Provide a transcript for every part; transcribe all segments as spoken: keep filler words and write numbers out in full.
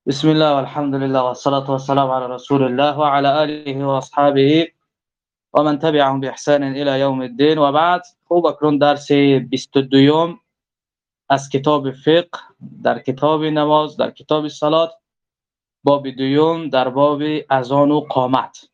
بسم الله والحمد لله والصلاة والسلام على رسول الله وعلى آله وأصحابه ومن تبعهم بإحسان إلى يوم الدين وبعد. خوب اکنون درس بیست و دو از کتاب فقه در کتاب نماز در کتاب صلات باب دوم در باب اذان و قامت.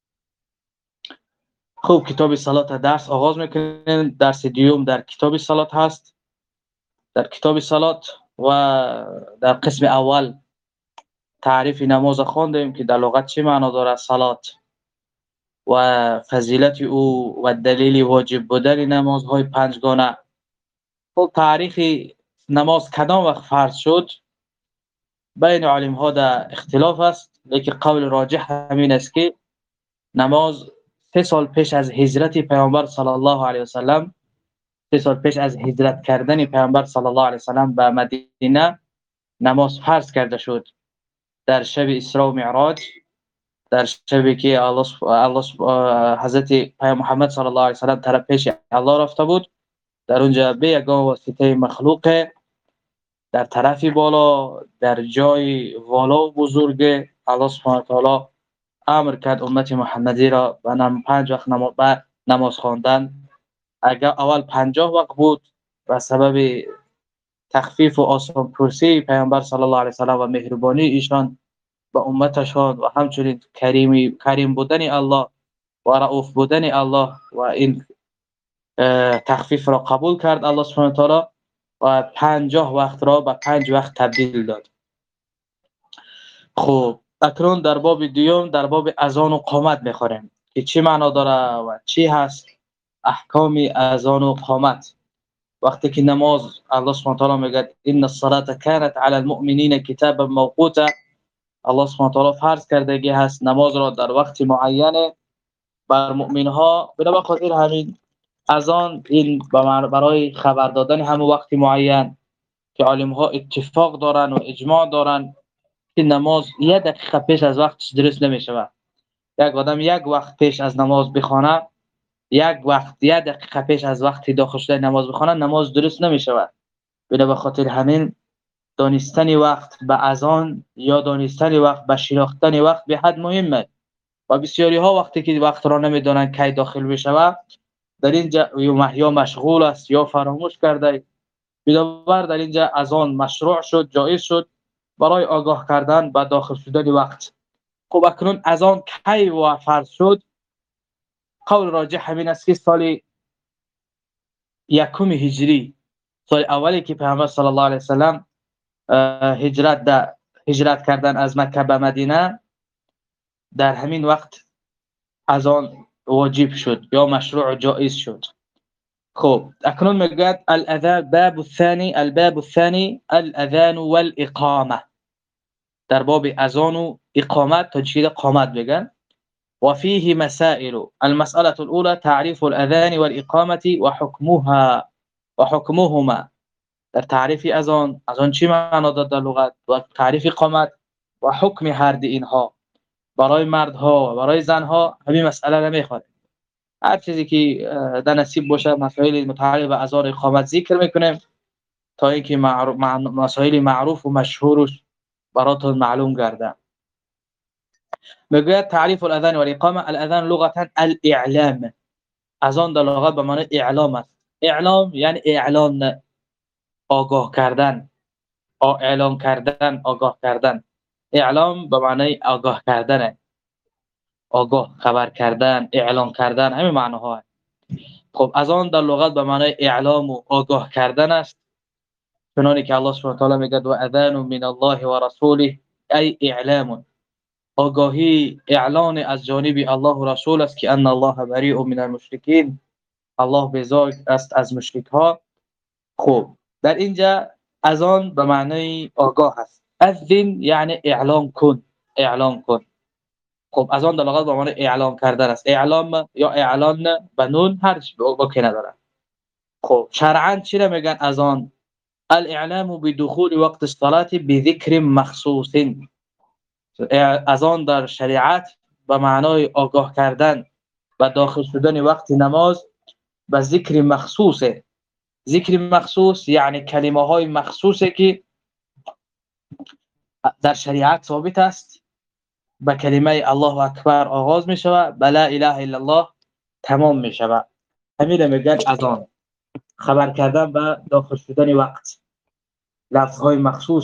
خوب کتاب صلات درس آغاز میکنیم. درس دوم در کتاب صلات هست. در کتاب صلات و در قسم اول تعریف نماز خواندیم که در لغت چه معنا داره صلات و فضیلت او و دلیل واجب بودن نمازهای پنجگانه. خب تاریخ نماز کدام وقت فرض شد بین علم ها در اختلاف است، لیکن قول راجح همین است که نماز سه سال پیش از هجرت پیامبر صلی الله علیه و سلم سه سال پیش از هجرت کردن پیامبر صلی الله علیه و سلم به مدینه نماز فرض کرده شد. در شب اسراء و معراج، در شبی که الله الله حضرت پیامبر محمد صلی الله علیه و سلم طرف پیش الله رفته بود، در اونجا به یگان واسطه مخلوق در طرف بالا در جای والا و بزرگ الله سبحانه و تعالی امر کرد امت محمدی را به نم پنج وقت نماز نماز خواندن. اگر اول پنجاه وقت بود و سبب تخفیف و آسان پرسی پیامبر صلی الله علیه و سلم و مهربانی ایشان با امتشان و همچنین کریمی کریم بودن الله و رؤوف بودن الله و این تخفیف را قبول کرد الله سبحانه و تعالی و پنجاه وقت را به پنج وقت تبدیل داد. خب اکنون در باب دوم در باب اذان و قامت میخوریم که چی معنا داره و چی هست احکام اذان و قامت. وقتی که نماز الله سبحانه و تعالی میگه ان الصلاه كانت على المؤمنین کتابا موقوتا، الله سبحانه و تعالی فرض کردگی هست نماز را در وقت معین بر مؤمن ها. بنا خاطر همین اذان این برای خبر دادن همون وقت معین که عالم ها اتفاق دارن و اجماع دارن که نماز یک دقیقه پیش از وقتش درست نمیشه. یک آدم یک وقت پیش از نماز بخونه، یک وقت یک دقیقه پیش از وقت داخل شدن نماز بخونه، نماز درست نمیشه. بنا خاطر همین دانستن وقت به اذان یا دانستن وقت به شناختن وقت به حد مهمه و بسیاری ها وقتی که وقت را نمیدونن کی داخل بشه در اینجا یا مشغول است یا فراموش کرده. بنابر در اینجا اذان مشروع شد، جایز شد برای آگاه کردن به داخل شدن وقت. خب اکنون اذان کی و فرض شد؟ قول راجح همین است که سال یکم هجری، سال اولی که پیامبر صلی الله علیه و سلم هجرت در هجرت کردن از مکه به مدینه، در همین وقت اذان واجب شد یا مشروع و جایز شد. خب اکنون میگه الاذان باب الثاني الباب الثاني الاذان والاقامه. در باب اذان و اقامت تجدید قامت بگن. وفيه مسائل. المسألة الأولى تعريف الأذان والإقامة وحكمها وحكمهما. در تعریف اذان، اذان چی معنا داره در لغت و تعریف اقامت و حکم هر دو اینها برای مردها و برای زنها همین مسئله نمیخواد. هر چیزی که در نصیب باشه مسائل متعلق به اذان و اقامت ذکر میکنیم تا اینکه مسائل معروف و مشهورش براتون معلوم گرده. میگه تعریف الاذان و الاقامه. الاذان لغتا الاعلام. اذان در لغت به معنی اعلام است. اعلام یعنی اعلان، آگاه کردن، اعلام کردن، آگاه کردن. اعلام به معنی آگاه کردن، آگاه خبر کردن، اعلام کردن، همین معناها. خب اذان در لغت به معنی اعلام و آگاه کردن است، چنانکه که الله سبحانه و تعالی میگه و اذان من الله و رسوله ای اعلام. آگاهی اعلان از جانب الله و رسول است که ان الله بریء من المشرکین، الله بیزار است از مشرک ها. خب در اینجا اذان به معنی آگاه است. اذن یعنی اعلام کن، اعلام کن. خب اذان در لغت به معنی اعلام کردن است. اعلام یا اعلان به نون هر چی اوکی نداره. خب شرعاً چی را میگن اذان؟ الاعلام بدخول وقت الصلاه بذکر مخصوص. اذان در شریعت به معنای آگاه کردن و داخل شدن وقت نماز به ذکر مخصوصه. ذکر مخصوص یعنی کلمه های مخصوصه که در شریعت ثابت است. با کلمه الله اکبر آغاز می شود، با لا اله الا الله تمام می شود. همین میگن اذان. خبر کردن به داخل شدن وقت. لفظهای مخصوص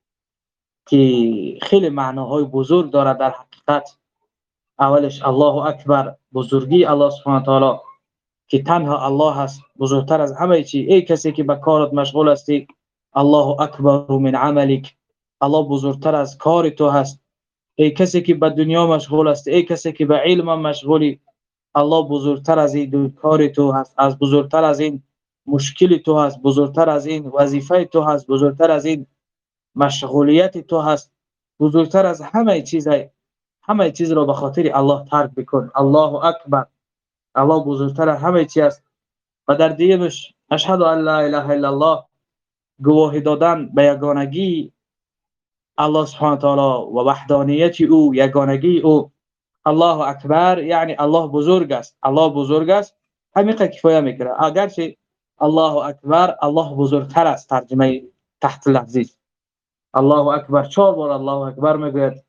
که خیلی معناهای بزرگ دارد در حقیقت. اولش الله اکبر، بزرگی الله سبحانه و تعالی که تنها الله هست، بزرگتر از همه چی. ای کسی که به کارت مشغول هستی، الله اکبر من عملک، الله بزرگتر از کار تو هست. ای کسی که به دنیا مشغول هستی، ای کسی که به علم مشغولی، الله بزرگتر از این کار تو هست، از بزرگتر از این مشکل تو هست، بزرگتر از این وظیفه تو هست، بزرگتر از این مشغولیت تو هست، بزرگتر از همه چیز. همه چیز را به خاطر الله ترک بکن. الله اکبر، الله بزرگتر از همه چیز است. و در دیگه‌اش اشهد ان لا اله الا الله، گواهی دادن به یگانگی الله سبحانه و تعالی و وحدانیت او، یگانگی او. الله اکبر یعنی الله بزرگ است، الله بزرگ است. همین کفایه میکنه. اگرچه الله اکبر، الله بزرگتر است، ترجمه تحت لفظی. الله اکبر چهار بار الله اکبر میگوید.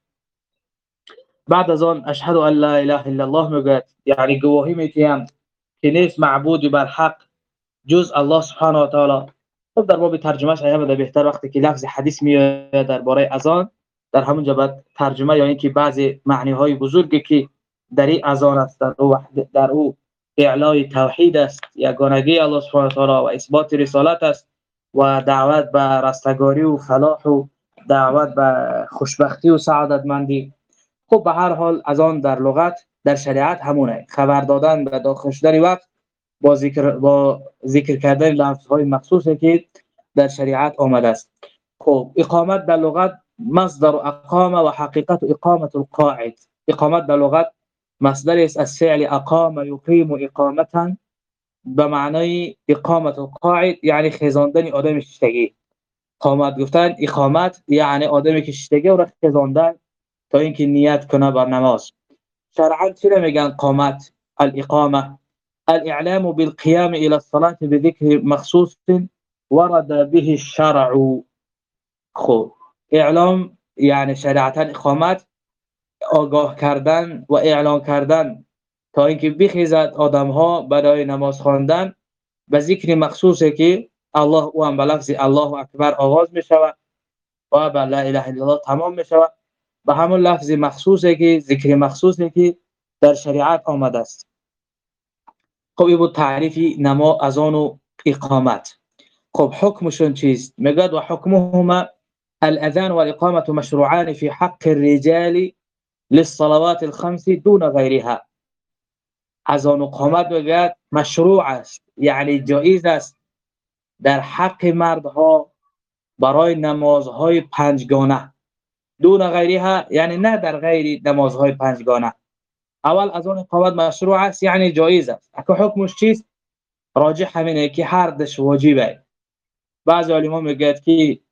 بعد از آن اشهد ان لا اله الا الله میگوید، یعنی گواهی میدهم که نیست معبود بر حق جز الله سبحانه و تعالی. خب در باب ترجمهش ایام ده بهتر وقتی که لفظ حدیث میاد درباره اذان، در همون جا ترجمه یا اینکه بعضی معنی های بزرگی که در این اذان است، در او در او اعلای توحید است، یگانگی الله سبحانه و تعالی و اثبات رسالت است و دعوت به رستگاری و فلاح و دعوت به خوشبختی و سعادتمندی. خب به هر حال اذان در لغت در شریعت همونه، خبر دادن به داخل شدن وقت با ذکر با ذکر کردن لفظهای مخصوصی که در شریعت آمده است. خب اقامت در لغت مصدر اقامه و حقیقت اقامت القاعد. اقامت در لغت مصدر است از فعل اقام یقیم اقامتا، به معنای اقامت القاعد یعنی خیزاندن آدم شیشتگی. قامت گفتن اقامت یعنی آدمی که شیشتگی او را خیزاندن تا اینکه نیت کنه بر نماز. شرعا چی میگن قامت؟ الاقامه الاعلام بالقيام الى الصلاه بذكر مخصوص ورد به الشرع. خب اعلام یعنی شریعتا اقامت، آگاه کردن و اعلان کردن تا اینکه بخیزد آدم ها برای نماز خواندن به ذکر مخصوصی که الله او هم به لفظ الله اکبر آغاز می شود و به لا اله الا الله تمام می شود، به همون لفظ مخصوصی که ذکر مخصوصی که در شریعت آمده است. خب این بود تعریف نما اذان و اقامت. خب حکمشون چیست؟ میگه و حکمهما الاذان والاقامه مشروعان في حق الرجال للصلوات الخمس دون غيرها. اذان و اقامت میگه مشروع است، یعنی جایز است در حق مردها برای نمازهای پنجگانه. دون غیرها یعنی نه در غیر نمازهای پنجگانه. اول اذان و اقامت مشروع است یعنی جایز است. اگه حکمش چیست؟ راجح همینه که هر دش واجبه. بعضی علما میگن که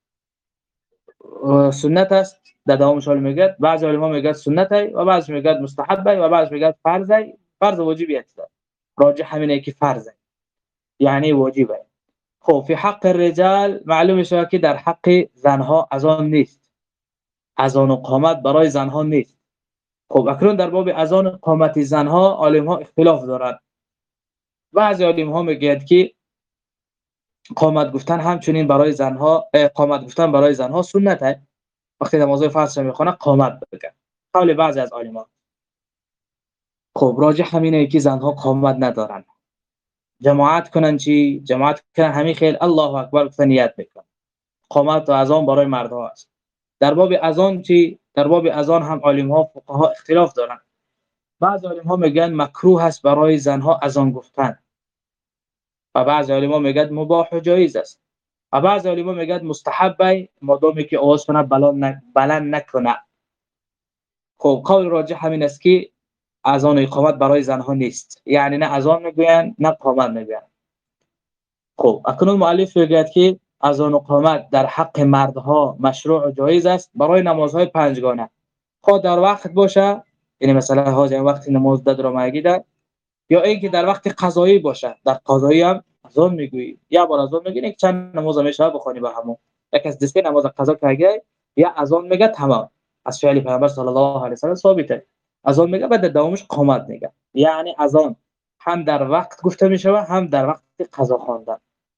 سنت است، در دوامش میگن، بعضی علما میگن سنته و بعضی میگن مستحبه و بعضی میگن فرضه. فرض واجبی است. راجح همینه که فرضه یعنی واجبه. خب فی حق الرجال معلوم شد که در حق زنها اذان نیست، اذان و اقامت برای زنها نیست. خب اکنون در باب اذان و اقامت زنها علما اختلاف دارند. بعضی علما میگن که اقامت گفتن همچنین برای زنها، اقامت گفتن برای زنها سنته. وقتی نمازهای فرض میخونه قامت بگن. قول بعضی از علما. خب راجح همینه که زنها قامت ندارن. جماعت کنن چی؟ جماعت کنن همین خیل الله اکبر گفتن نیت بکن. قامت و اذان برای مردها است. در باب اذان چی؟ در باب اذان هم علما فقها اختلاف دارن. بعضی علما میگن مکروه است برای زنها اذان گفتن. و بعضی علما میگن مباح و جایز است. و بعضی علما میگن مستحبه مادامی که آواز کنه بلند بلند نکنه. خب قول راجح همین است که اذان و اقامت برای زنها نیست، یعنی نه اذان میگوین نه اقامت میگوین. خب اکنون مؤلف میگه که اذان و اقامت در حق مردها مشروع و جایز است برای نمازهای پنجگانه. خود در وقت باشه، یعنی مثلا حاج وقت نماز داد را میگیده، یا اینکه در وقت قضایی باشه، در قضایی هم اذان میگویی، یا بار اذان میگی که چند نماز میشه بخونی به همون. یک از دسته نماز قضا کردی یا اذان میگه تمام. از فعل پیامبر صلی الله علیه و سلم ثابته. اذان میگه بعد دوامش قامت میگه. یعنی اذان هم در وقت گفته میشود هم در وقت قضا خواندن.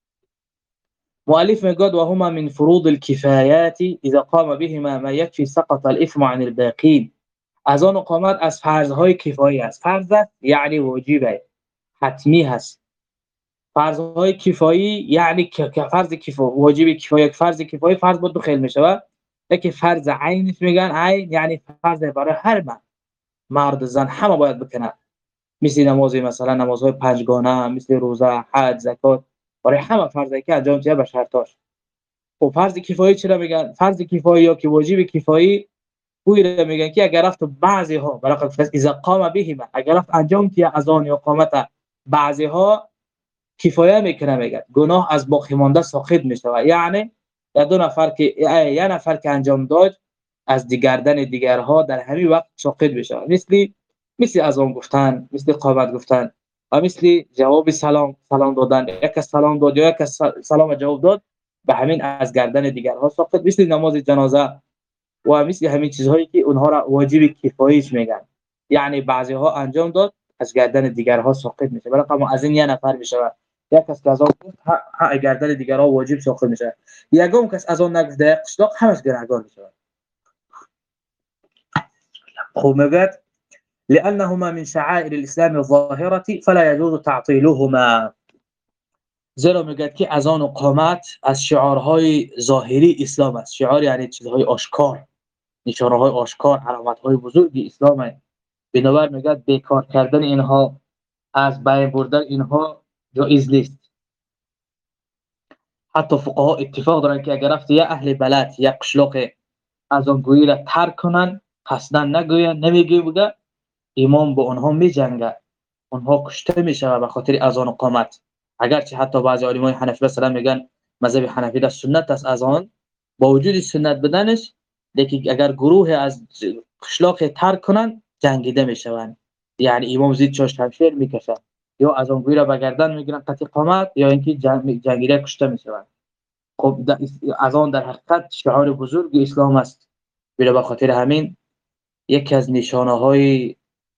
مؤلف میگه و هما من فروض الكفایات اذا قام بهما ما يكفي سقط الاثم عن الباقين. اذان و قامت از فرضهای کفایی است. فرض یعنی واجبه، حتمی هست. فرضهای کفایی یعنی که فرض کفایی، واجب کفایی، فرض کفایی فرض بود دو خیل میشه. یکی فرض عین میگن، عین یعنی فرض برای هر من، مرد زن همه باید بکنن. مثل نماز، مثلا نمازهای پنجگانه، مثل روزه، حج، زکات، برای همه فرضی که انجام شده به شرطاش. خب فرض کفایی چرا میگن؟ فرض کفایی یا که واجب کفایی گویا میگن که اگر رفت بعضی ها برای اذا قام بهما، اگر رفت انجام که اذان یا اقامت بعضی ها کفایه میکنه، میگن گناه از باقی مانده ساقط میشه. یعنی یا دو نفر که یا نفر که انجام داد از دیگردن دیگرها در همین وقت ساقط بشه. مثل مثل اذان گفتن، مثل اقامت گفتن و مثل جواب سلام سلام دادن. یک سلام داد یا یک سلام جواب داد به همین از گردن دیگرها ساقط. مثل نماز جنازه و مثل همین چیزهایی که اونها را واجب کفاییش میگن، یعنی بعضی ها انجام داد از گردن دیگرها ساقط میشه. ولی اما از این یه نفر میشه، یک کس که از آن ها گردن دیگرها واجب ساقط میشه. یگم کس از آن نگفته قشلاق همش گناهگار میشه. خب میگه لانهما من شعائر الاسلام الظاهره فلا يجوز تعطيلهما. زیرا میگه که اذان و قامت از شعارهای ظاهری اسلام است. شعار یعنی چیزهای آشکار، نشانه‌های آشکار، علامت‌های بزرگ اسلام است. بنابر میگه بیکار کردن اینها، از بین بردن اینها جایز نیست. حتی فقها اتفاق دارن که اگر رفت یا اهل بلد یا قشلاق اذان گویی را ترک کنن، قصداً نگوین، نمیگه بگه، امام با اونها میجنگه، اونها کشته میشه به خاطر اذان و قامت. اگرچه حتی بعضی علمای حنفی مثلا میگن مذهب حنفی در سنت است اذان، با وجود سنت بدنش، لیکن اگر گروه از قشلاق ترک کنن جنگیده میشوند. یعنی امام زید چاش شمشیر میکشه، یا اذان گویی را به گردن میگیرن قطع قامت، یا اینکه جنگ جنگیده کشته میشوند. خب اذان در حقیقت شعار بزرگ اسلام است. به خاطر همین یکی از نشانه های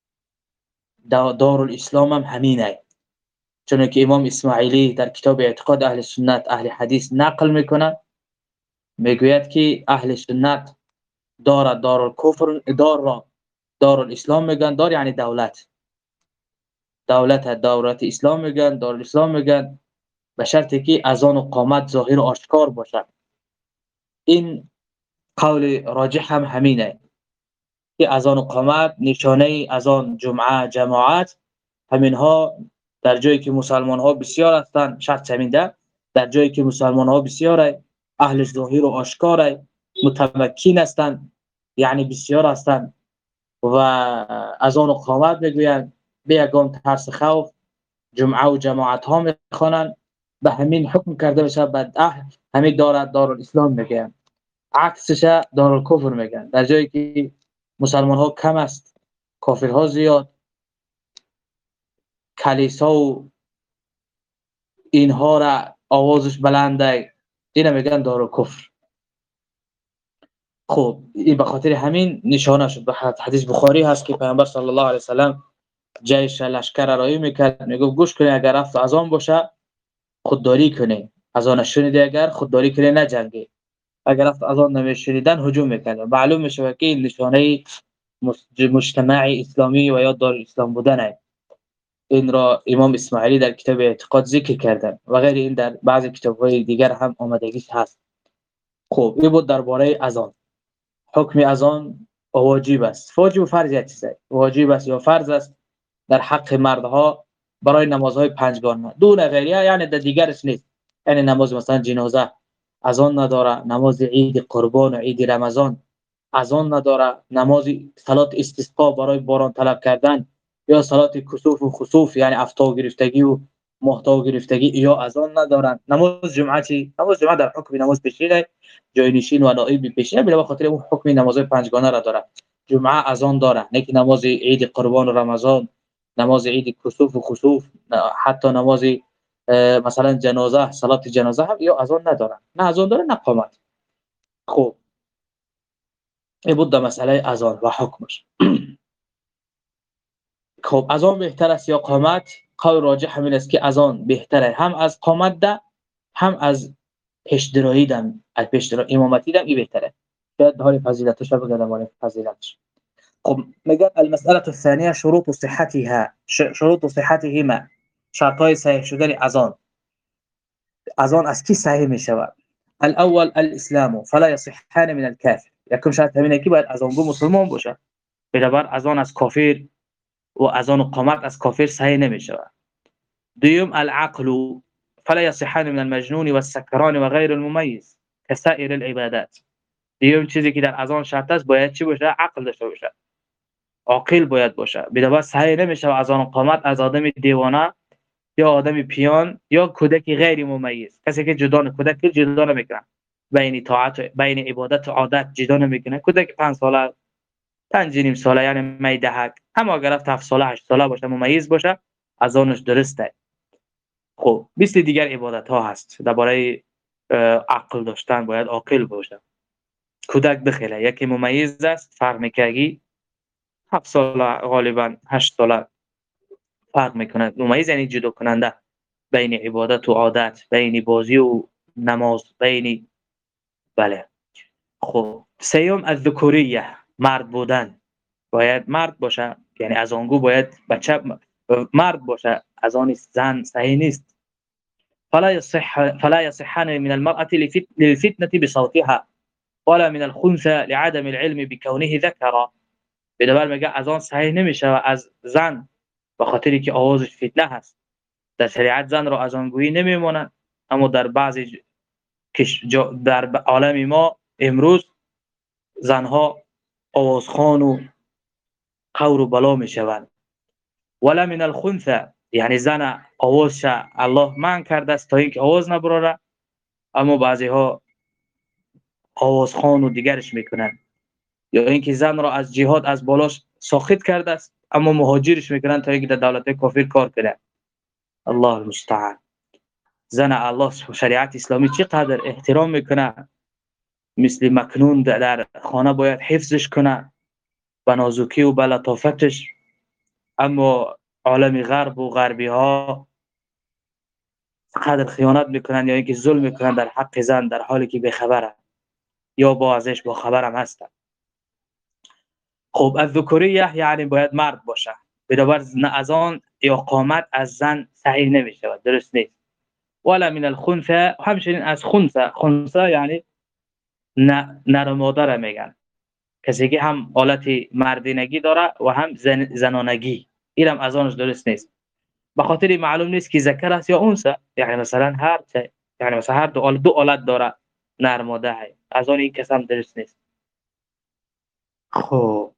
دارالاسلام هم همینه. چون که امام اسماعیلی در کتاب اعتقاد اهل سنت اهل حدیث نقل میکنه، میگوید که اهل سنت دار دارالکفر دار را دارالاسلام میگن. دار یعنی دولت، دولت دولت اسلام میگن، دارالاسلام میگن، به شرطی که اذان و قامت ظاهر و آشکار باشد. این قول راجح هم همینه که اذان و قامت نشانه اذان جمعه جماعت همینها در جایی که مسلمان ها بسیار هستند، شرط همینده در جایی که مسلمان ها بسیار اهل ظاهر و آشکار متمکن هستند، یعنی بسیار هستند و اذان و قامت میگویند به یگان ترس خوف جمعه و جماعت ها میخوانند، به همین حکم کرده بشه بعد اهل همین دارد دارالاسلام میگن، عکسش دارالکفر میگن. در جایی که مسلمان ها کم است، کافرها زیاد، کلیسا و اینها را آوازش بلنده، اینا میگن دارالکفر. خب این به خاطر همین نشانه شد. به حدیث بخاری هست که پیامبر صلی الله علیه و سلم جیش لشکر رایی میکرد، میگه گوش کنید اگر رفت اذان باشه خودداری کنید، اذان شنیده اگر خودداری کنید نجنگید، اگر رفت اذان نمیشنیدن هجوم میکرد. معلوم میشه که این نشانه مجتمع اسلامی و یا دارالاسلام بودنه. این را امام اسماعیلی در کتاب اعتقاد ذکر کردن و غیر این در بعضی کتاب‌های دیگر هم آمدگی هست. خب این بود درباره اذان. حکم اذان واجب است. واجب و فرض یک چیزه. واجب است یا فرض است در حق مردها برای نمازهای پنجگانه دون غیره، یعنی در دیگرش نیست. یعنی نماز مثلا جنازه اذان نداره، نماز عید قربان و عید رمضان اذان نداره، نماز صلات استسقا برای باران طلب کردن یا صلات کسوف و خسوف یعنی افتا گرفتگی و ماهتاب گرفتگی یا اذان ندارن. نماز جمعه چی؟ نماز جمعه در حکم نماز پیشین جای نشین و نائب پیشین به خاطر اون حکم نمازهای پنجگانه را داره. جمعه اذان داره، نه که نماز عید قربان و رمضان، نماز عید کسوف و خسوف، حتی نماز مثلا جنازه صلات جنازه هم یا اذان نداره، نه اذان داره نه قامت. خب این بود در مسئله اذان و حکمش. خب اذان بهتر است یا قامت؟ قول راجح همین است که اذان بهتره، هم از قامت ده، هم از پیشدرایی دم، از پیشدرا امامتی دم این بهتره. شاید حال فضیلتش رو بگم، حال فضیلتش. خب میگه المسألة الثانية شروط صحتها، شروط صحتهما، شرطای صحیح شدن اذان. اذان از کی صحیح می شود؟ الاول الاسلام فلا يصحان من الكافر، یکم شرط همینه که باید اذانگو مسلمان باشه، بنابر اذان از کافر و اذان و قامت از کافر صحیح نمی شود. دوم العقل فلا يصحان من المجنون والسكران وغير المميز كسائر العبادات. دوم چیزی که در اذان شرط است باید چی باشه؟ عقل داشته باشه، عاقل باید باشه، بنابر صحیح نمیشه اذان و قامت از آدم دیوانه یا آدم پیان یا کودک غیر ممیز، کسی که جدا کودک جدا نمیکنه بین طاعت بین عبادت و عادت، جدا نمیکنه. کودک پنج ساله، پنج نیم ساله، یعنی میدهک، اما اگر رفت هفت ساله هشت ساله باشه، ممیز باشه، اذانش درسته. خب مثل دیگر عبادت ها هست، درباره عقل داشتن باید عاقل باشه. کودک بخیله یکی ممیز است، فرق میکنه، هفت ساله غالبا هشت ساله فرق میکنه. ممیز یعنی جدا کننده بین عبادت و عادت، بین بازی و نماز، بین بله. خب سیوم الذکوریه، مرد بودن، باید مرد باشه، یعنی اذانگو باید بچه مرد باشه، اذان زن صحیح نیست. فلا يصح فلا يصحان من المرأة للفتنة بصوتها ولا من الخنثى لعدم العلم بكونه ذكرا. بدبر میگه اذان صحیح نمیشه از زن به خاطری که آوازش فتنه هست. در شریعت زن را اذانگویی نمیمونن، اما در بعضی در عالم ما امروز زنها آوازخوان و قور و بلا میشوند. ولا من الخنثى، یعنی زن آوازش الله منع کرده است تا اینکه آواز نبراره، اما بعضی ها آوازخوان و دیگرش میکنن. یا اینکه زن را از جهاد از بالاش ساخط کرده است، اما مهاجرش میکنن تا اینکه در دولت کافر کار کنه. الله المستعان. زن الله شریعت اسلامی چقدر احترام میکنه، مثل مکنون در خانه باید حفظش کنه به نازکی و به لطافتش، اما عالم غرب و غربی ها قدر خیانت میکنن یا اینکه ظلم میکنن در حق زن در حالی که بخبره یا با ازش با خبرم هستن. خب الذکوریه یعنی باید مرد باشه، بنابر نه اذان یا قامت از زن صحیح نمیشه، درست نیست. ولا من الخنثى، همچنین از خنثى، خنثى یعنی نر مادر میگن، کسی که هم حالت مردینگی داره و هم زن زنانگی، اینم اذانش درست نیست، به خاطر معلوم نیست که ذکر است یا انثى، یعنی مثلا هر چه، یعنی مثلا هر دو دو حالت داره، نر مادر، اذان این کس هم درست نیست. خب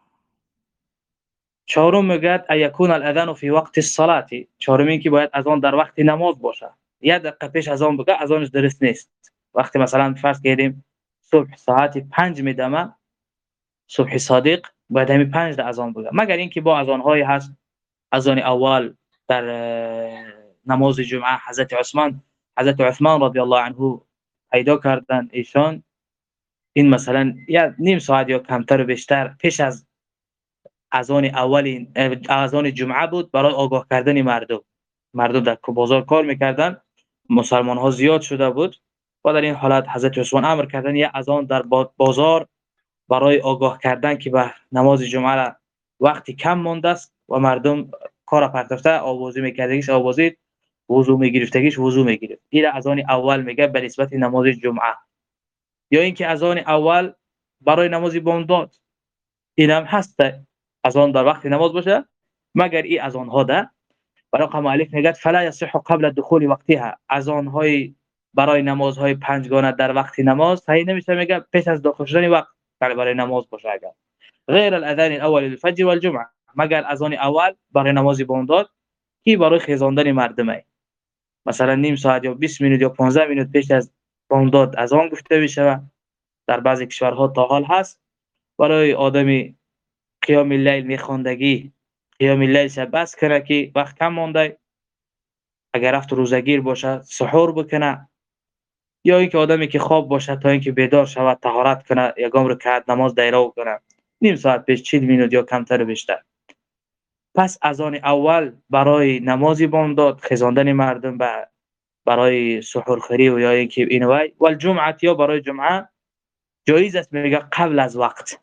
چهارم میگه ایکون الاذان فی وقت الصلاه، چهارم این که باید اذان در وقت نماز باشه. یک دقیقه پیش اذان بگه اذانش درست نیست. وقتی مثلا فرض کردیم صبح ساعت پنج میدمه، صبح صادق، باید همین پنج ده اذان بگه، مگر اینکه با اذان های هست. اذان اول در نماز جمعه حضرت عثمان حضرت عثمان رضی الله عنه پیدا کردن ایشان، این مثلا یا نیم ساعت یا کمتر و بیشتر پیش از اذان اول اذان جمعه بود، برای آگاه کردن مردم. مردم در بازار کار میکردن، مسلمان ها زیاد شده بود و در این حالت حضرت عثمان امر کردن یه اذان در بازار برای آگاه کردن که به نماز جمعه وقتی کم مانده است و مردم کار پرتفته آوازی میکردگیش آوازید، وضو میگرفتگیش وضو میگرفت. این اذان اول میگه به نسبت نماز جمعه. یا اینکه اذان اول برای نماز بامداد، اینم هست اذان در وقت نماز باشه، مگر این اذان ها ده برای رقم الف میگه فلا يصح قبل دخول وقتها، اذان های برای نمازهای پنجگانه در وقت نماز صحیح نمیشه، میگه پیش از داخل شدن وقت برای نماز باشه. اگر غیر الاذان الاول للفجر والجمعه، مگر اذان اول برای نماز بامداد کی برای خیزاندن مردمه، مثلا نیم ساعت یا بیست مینوت یا پانزده مینوت پیش از بامداد اذان گفته میشه. در بعضی کشورها تا حال هست برای آدمی قیام اللیل میخواندگی، قیام اللیل شه بس کنه که وقت کم مونده، اگر رفت روزگیر باشه سحور بکنه، یا اینکه آدمی که خواب باشه تا اینکه بیدار شود طهارت کنه یگام رکعت نماز دیرو کنه نیم ساعت پیش چهل مینوت یا کمتر و بیشتر. پس اذان اول برای نمازی بامداد خزاندن مردم به برای سحور خوری و یا اینکه اینوای و الجمعه یا برای جمعه جایز است میگه قبل از وقت،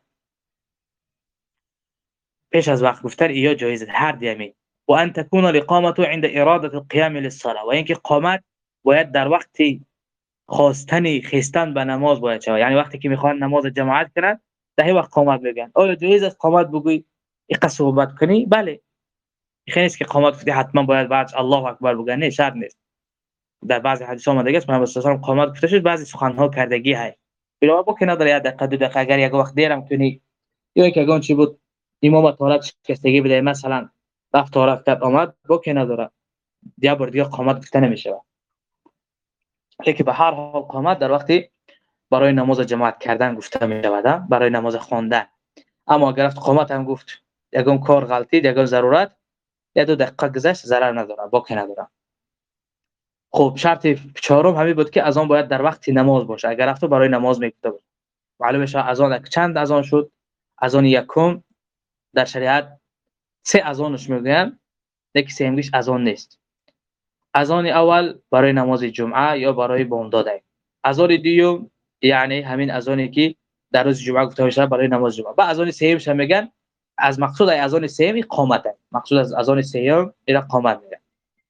پیش از وقت گفتن یا جایز هر دیمی. و ان تكون الاقامه عند اراده القيام للصلاه، و اینکه قامت باید در وقتی خواستن خستن به نماز باید شود، یعنی وقتی که میخوان نماز جماعت کنن در وقت قامت بگن. آیا جایز است قامت بگوی یک صحبت کنی؟ بله، خیلی است که قامت گفتی حتما باید بعد الله اکبر بگن، نه شرط نیست. در بعضی حدیث اومده است محمد صلی الله علیه و آله قامت گفته شد، بعضی سخن‌ها کردگی های بلا با که نداره یک دقیقه دو دقیقه اگر یک وقت دیرم کنی یا یک اگه چی بود امام طهارت شکستگی بده مثلا رفت طهارت کرد آمد با که نداره دیگه بار دیگه قامت گفته نمیشه. لیکن به هر حال قامت در وقتی برای نماز جماعت کردن گفته میشود، برای نماز خواندن. اما اگر رفت قامت هم گفت یگام کار غلطی یگام ضرورت یا دو دقیقه گذشت ضرر نداره با که نداره. خب شرط چهارم همین بود که اذان باید در وقت نماز باشه. اگر رفت برای نماز میگفته بود معلومه شه اذان چند اذان شد. اذان یکم در شریعت سه اذانش میگن، لیکن سومیش اذان نیست. اذان اول برای نماز جمعه یا برای بامداد است. اذان دوم یعنی همین اذانی که در روز جمعه گفته میشه برای نماز جمعه. بعد اذان سومش هم میگن از مقصود اذان سوم اقامت است، مقصود از اذان سوم اقامت میگن.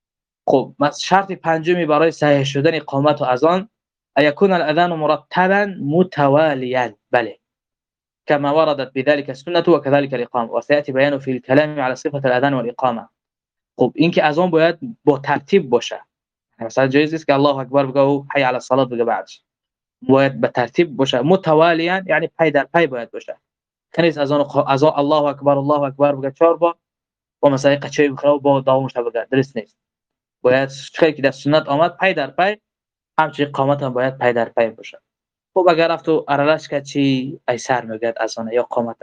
خب شرط پنجمی برای صحیح شدن اقامت و اذان ايكون الاذان مرتبا متواليا، بله كما وردت بذلك السنه وكذلك الاقامه وسياتي بيانه في الكلام على صفه الاذان والاقامه. خب این که اذان باید با ترتیب باشه، مثلا جایز است که الله اکبر بگه و حی علی الصلاه بگه، بعدش باید به ترتیب باشه متوالیاً، یعنی پی در پی باید باشه. کنیز اذان اذان الله اکبر الله اکبر بگه چهار بار و مثلا قچه بخوره با داومش بگه، درست نیست. باید خیلی که در سنت آمد پی در پی، همچنین اقامت هم باید پی در پی باشه. خب اگر رفت و ارلش که چی ایسر میگه اذان یا اقامت.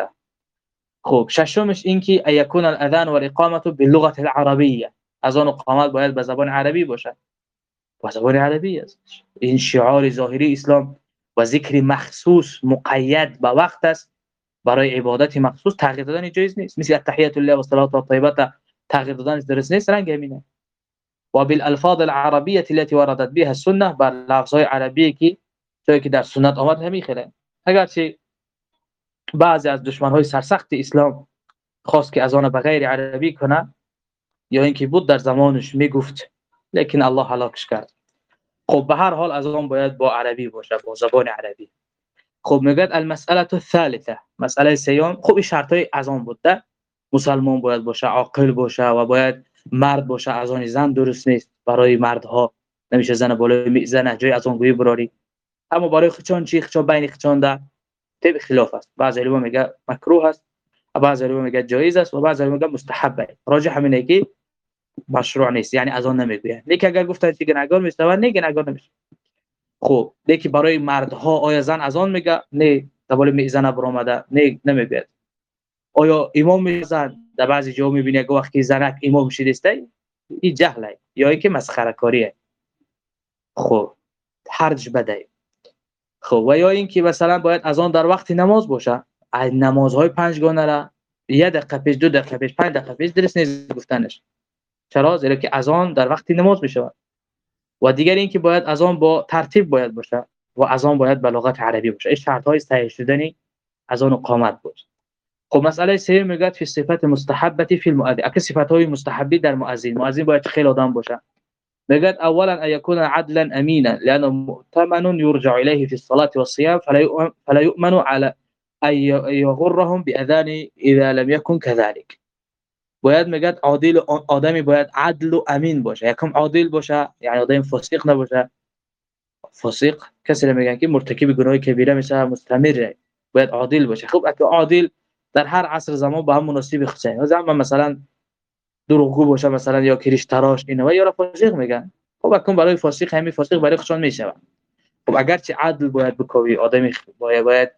خب ششمش این که ایکون الاذان والاقامه باللغه العربيه، اذان و اقامت باید به زبان عربی باشه. به زبان عربی است. این شعار ظاهری اسلام و ذکر مخصوص مقید به وقت است. برای عبادت مخصوص تغییر دادن جایز نیست، مثل تحیات الله و صلوات الطیبه تغییر دادن درست نیست. رنگ همینه. و بالالفاظ العربيه التي وردت بها السنه، بر لفظهای عربی که جایی که در سنت آمد همین خیره. اگرچه بعضی از دشمن‌های سرسخت اسلام خواست که اذان به غیر عربی کنه یا اینکه بود در زمانش میگفت، لیکن الله هلاکش کرد. خب به هر حال اذان باید با عربی باشه، با زبان عربی. خب میگه المساله الثالثه، مسئله سیوم. خب این شرطای اذان بوده، مسلمان باید باشه، عاقل باشه و باید مرد باشه. اذان زن درست نیست برای مردها، نمیشه زن بالای میزنه جای اذان گویی براری. اما برای خچان چی خچان بین خچان ده طب خلاف است. بعضی علما میگه مکروه است، بعضی علما میگه جایز است و بعضی علما میگه مستحب است. راجح همینه که مشروع نیست، یعنی اذان نمیگوید. لیکن اگر گفتن که گناهگار میشه و نه گناهگار نمیشه. خب لیکن برای مردها آیا زن اذان میگه؟ نه، دبال میزنه برآمده، نه نمیگه. آیا امام میزن؟ در بعضی جا میبینی که وقتی زنک امام شیدسته، این جهله یا اینکه مسخره کاریه. خب حرج بده. خب و یا اینکه مثلا باید اذان در وقت نماز باشه. از نمازهای پنجگانه را یک دقیقه پیش، دو دقیقه پیش، پنج دقیقه پیش درست نیست گفتنش. چرا؟ زیرا که اذان در وقت نماز میشه. و دیگر این که باید اذان با ترتیب باید باشه و اذان باید به لغت عربی باشه. این شرط های صحیح شدن اذان و اقامت باشه. خب مسئله سوم میگه فی صفات مستحبه فی المؤذن، اگه صفات های مستحبی در مؤذن. مؤذن باید خیلی آدم باشه. میگه اولا ان يكون عدلا امينا لانه مؤتمن يرجع اليه في الصلاه والصيام فلا فلا يؤمن على ان يغرهم باذان اذا لم يكن كذلك. باید میگه عادل، آدمی باید عدل و امین باشه. یکم عادل باشه، یعنی آدم فاسق نباشه. فاسق کسی میگن که مرتکب گناه کبیره میشه، مستمر. باید عادل باشه. خب اگه عادل در هر عصر زمان با هم مناسب خچه، زمان مثلا دروغگو باشه مثلا یا کریش تراش اینا و یا فاسق میگن. خب اگه برای فاسق همین فاسق برای خشان میشه. خب اگرچه عدل باید بکوی، آدمی باید باید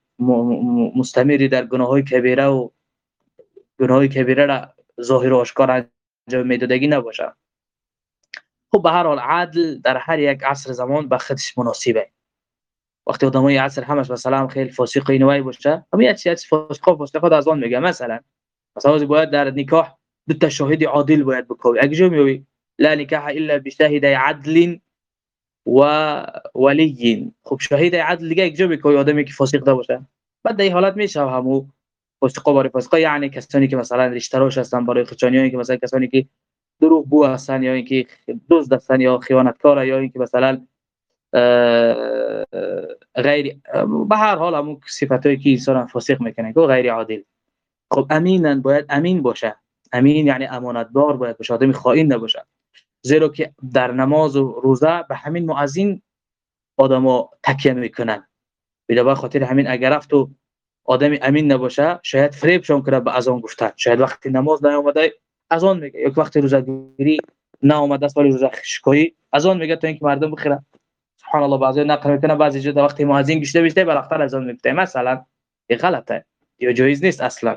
مستمری در گناههای کبیره و گناههای کبیره را ظاهر و آشکار انجام میدادگی نباشه. خب به هر حال عدل در هر یک عصر زمان به خودش مناسبه. وقتی آدمای عصر همش مثلا خیلی فاسق اینوای باشه، همین چیز چیز فاسق فاسق از آن میگه. مثلا مثلا باید در نکاح دو تا شاهد عادل باید بکنی. اگه جو میوی لا نکاح الا بشاهد عدل و ولی. خب شاهد عدل دیگه اگه جو میکنی آدمی که فاسق باشه، بعد در این حالت میشه همو فاسق برای فاسق، یعنی کسانی که مثلا اشتراش هستن برای خچانیانی که مثلا کسانی که دروغگو هستن یا اینکه دزد هستن یا خیانتکار یا اینکه مثلا غیر، به هر حال همون صفاتایی که انسان فاسق میکنه که غیر عادل. خب امینن باید امین باشه. امین یعنی امانتدار باید باشه، آدم خائن نباشه. زیرا که در نماز و روزه به همین مؤذن آدما تکیه میکنن. به خاطر همین اگر رفت و آدم امین نباشه شاید فریبشون کنه به اذان گفتن، شاید وقتی نماز نیامده اذان میگه، یا وقتی روزه گیری نیامده سال روزه شکویی اذان میگه تا اینکه مردم بخیرن. سبحان الله بعضی نقل میکنه بعضی جا وقتی مؤذن گشته بیشتر بالاخره اذان میگه. مثلا این غلطه یا جایز نیست اصلا.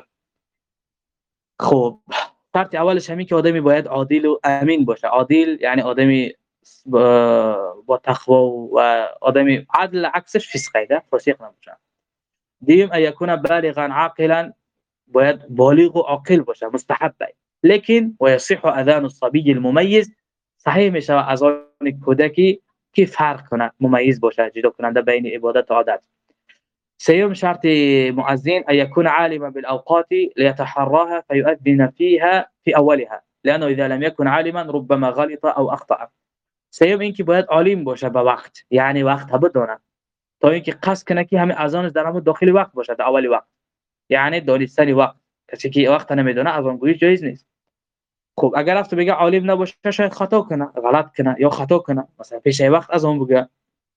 خب شرط اولش همین که آدمی باید عادل و امین باشه. عادل یعنی آدمی با, با تقوا و آدمی عدل، عکسش فسقه ده، فاسق نباشه. دیم ایکون بالغا عاقلا، باید بالغ و عاقل باشه، مستحبه. لیکن و یصح اذان الصبي المميز، صحیح میشه اذان کودکی که فرق کنه، ممیز باشه، جدا کننده بین عبادت و عادت. سيوم شرط مؤذن أن يكون عالما بالأوقات ليتحراها فيؤذن فيها في أولها، لأنه إذا لم يكن عالما ربما غلط أو أخطأ. سيوم اینکه باید عالم باشه به وقت، یعنی وقت بدونه، تا اینکه قصد کنه که همین اذانش در همون داخل وقت باشه، در اول وقت، یعنی دانستن وقت. کسی که وقت نمیدونه اذان گویی جایز نیست. خب اگر رفت بگه عالم نباشه شاید خطا کنه، غلط کنه یا خطا کنه، مثلا پیش وقت اذان بگه.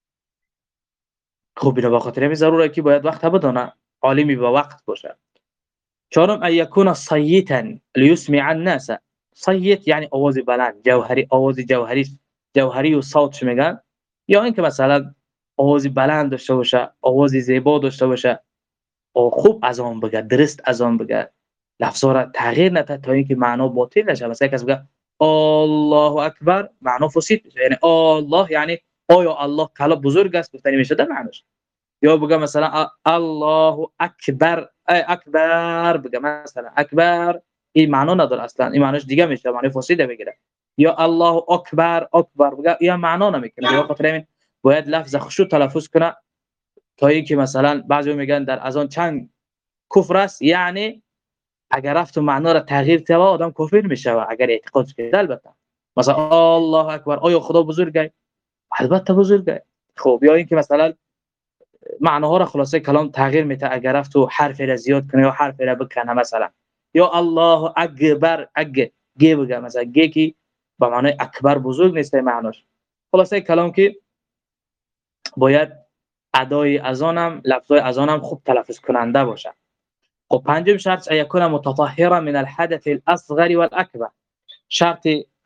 خب اینا به خاطر همین ضروره که باید وقت بدونه، عالمی به وقت باشه. چهارم ان یکون صیتا لیسمع الناس. صیت یعنی آواز بلند، جوهری، آواز جوهری، جوهری و صوتش میگن، یا اینکه مثلا آواز بلند داشته باشه، آواز زیبا داشته باشه، او خوب اذان بگه، درست اذان بگه، لفظا را تغییر نده تا اینکه معنا باطل نشه. مثلا کسی بگه الله اکبر، معنا فاسد میشه، یعنی الله یعنی آیا الله کلا بزرگ است گفتنی میشه در معناش. یا بگه مثلا الله اکبر، اکبر بگه مثلا اکبر، این معنا نداره اصلا، این معناش دیگه میشه، معنی فاسد میگیره. یا الله اکبر اکبر بگه یا معنا نمیکنه. یا خاطر همین باید لفظ خشوع تلفظ کنه، تا اینکه مثلا بعضی میگن در اذان چند کفر است، یعنی اگر رفت و معنا را تغییر بده آدم کافر میشه اگر اعتقاد کنه. البته مثلا الله اکبر آیا خدا بزرگه؟ البته بزرگه. خب یا اینکه مثلا معناها را خلاصه کلام تغییر میده اگر رفت و حرف را زیاد کنه یا حرف را بکنه. مثلا یا الله اکبر، اگ گی بگه، مثلا گی کی به معنای اکبر بزرگ نیست معناش. خلاصه کلام که باید ادای اذانم، لفظای اذانم خوب تلفظ کننده باشه. خب پنجم شرط یکون متطهرا من الحدث الاصغر والاکبر. شرط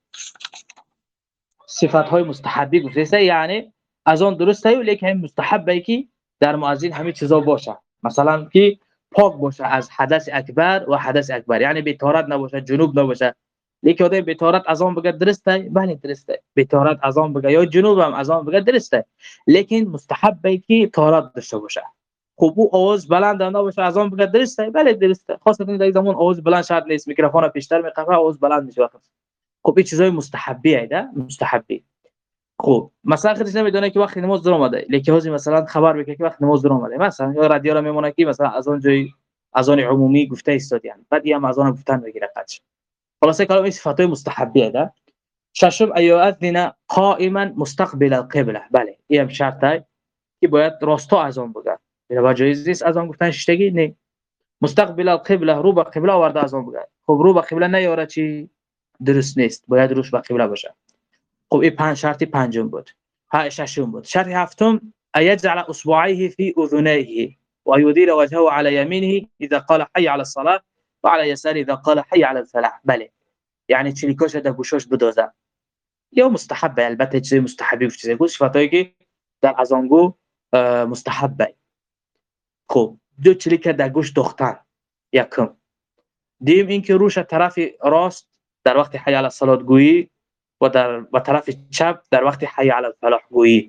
صفات های مستحبی گفته، یعنی اذان درسته لیکن مستحبه که در مؤذن همه چیزا باشه. مثلا که پاک باشه از حدث اکبر و حدث اکبر، یعنی بی طهارت نباشه، جنوب نباشه. لیکن آدم بی طهارت اذان بگه درسته، بله درسته. بی طهارت اذان بگه یا جنوب هم اذان بگه درسته، لیکن مستحبه که طهارت داشته باشه. خب او آواز بلند نباشه اذان بگه درسته، بله درسته. خاصه در زمان آواز بلند شرط نیست، میکروفون پیشتر میقفه آواز بلند میشه. خب این چیزای مستحبی ایده، مستحبی. خب مثلا خودش نمیدونه که وقت نماز در اومده، لیکن حاضر مثلا خبر بده که وقت نماز در اومده، مثلا یا رادیو را میمونه که مثلا اذان جای اذان عمومی گفته است، یعنی بعد هم اذان گفتن میگیره قطع. خلاصه کلام این صفاتای مستحبی ایده. ششم ایؤذن قائما مستقبل القبله. بله این هم شرطه که باید راستا اذان بگه. به جایز نیست اذان گفتن شتگی نه، مستقبل القبله، رو به قبله ورده اذان بگه. خب رو به قبله نیاره چی درست نیست، باید روش به قبله باشه. خب این پنج شرطی پنجم بود. ها ششم بود. شرط هفتم ایجعل اصبعيه في اذنيه ويدير وجهه على يمينه اذا قال حي على الصلاه وعلى يساره اذا قال حي على الفلاح. بله یعنی چلیکاش در گوشاش بدوزه. یا مستحبه، البته چیز مستحبی و چیز گوش صفاتایی که در اذانگو مستحبه. خب دو چلیک در گوش دختن. یکم. دیم اینکه روش طرف راست در وقت حی علی الصلاه گویی و در به طرف چپ در وقت حی علی الفلاح گویی.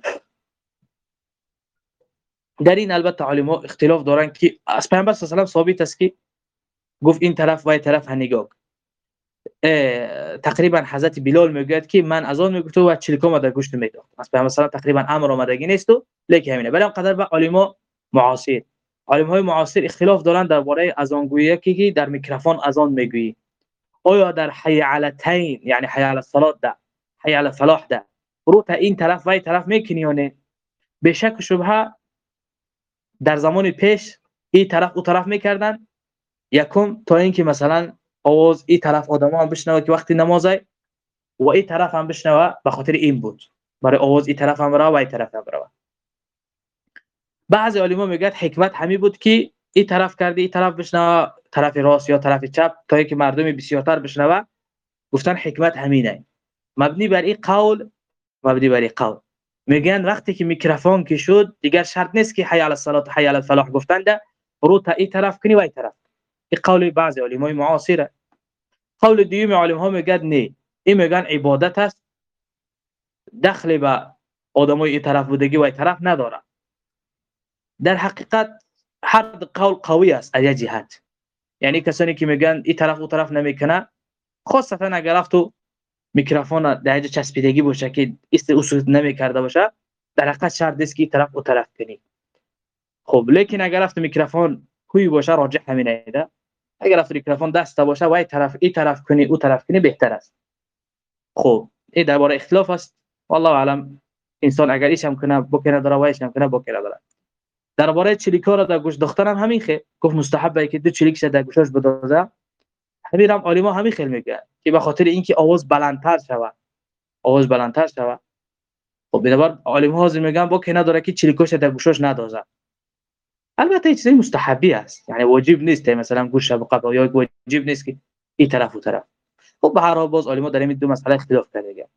در این البته علما اختلاف دارن که از پیامبر صلی الله علیه و آله ثابت است که گفت این طرف و این طرف نگاه. تقریبا حضرت بلال میگوید که من از آن میگفت و چلیکام در گوشت میداد. از پیامبر صلی الله علیه و آله تقریبا امر آمدگی نیست و لیک همینه. ولی انقدر به علما معاصر علمای معاصر اختلاف دارند درباره اذان گویی که در میکروفون اذان میگویی آیا در حی علی التین یعنی حی علی الصلاه ده حی علی الفلاح ده رو تا این طرف و این طرف میکنی یا نه؟ به شک و شبهه در زمان پیش این طرف او طرف میکردن یکم تا اینکه مثلا آواز این طرف آدما هم بشنوه که وقتی نمازه و این طرف هم بشنوه به خاطر این بود برای آواز این طرف هم بره و این طرف هم بره. بعضی علما میگن حکمت همین بود که این طرف کرده این طرف بشنوه طرف راست یا طرف چپ تا اینکه مردم بسیارتر بشنوه. گفتن حکمت همینه. مبنی بر این قول مبنی بر این قول میگن وقتی که میکروفون که شد دیگر شرط نیست که حی علی الصلاه و حی علی الفلاح گفتن ده رو تا این طرف کنی و این طرف. این قول بعضی علمای معاصره. قول دیوم علما میگن نه این میگن عبادت است دخل به آدمای این طرف بودگی و این طرف نداره. در حقیقت هر قول قوی است از یک جهت. یعنی کسانی که میگن این طرف اون طرف نمیکنه خاصتا اگر رفتو میکروفون در اینجا چسبیدگی باشه که است اصول نمیکرده باشه در حقیقت شرط است که این طرف اون طرف کنی. خب لیکن اگر رفت میکروفون کوی باشه راجع همینه ده. اگر رفت میکروفون دست باشه و این طرف این طرف کنی اون طرف کنی بهتر است. خب این درباره اختلاف است والله اعلم. انسان اگر ایش هم کنه بکنه داره و ایش هم کنه بکنه داره. درباره چلیکا را در گوش دخترم همین خیلی گفت مستحبه که دو چلیک شده در گوشش بدازه. همین هم علما همین خیلی میگه که به خاطر اینکه آواز بلندتر شوه آواز بلندتر شوه. خب بنابر علما حاضر میگن با که نداره که چلیکاش در گوشش ندازه. البته این چیز مستحبی است یعنی واجب نیست مثلا گوش به قبا یا واجب نیست که این طرف و طرف. خب به هر حال باز علما در این دو مسئله اختلاف کرده.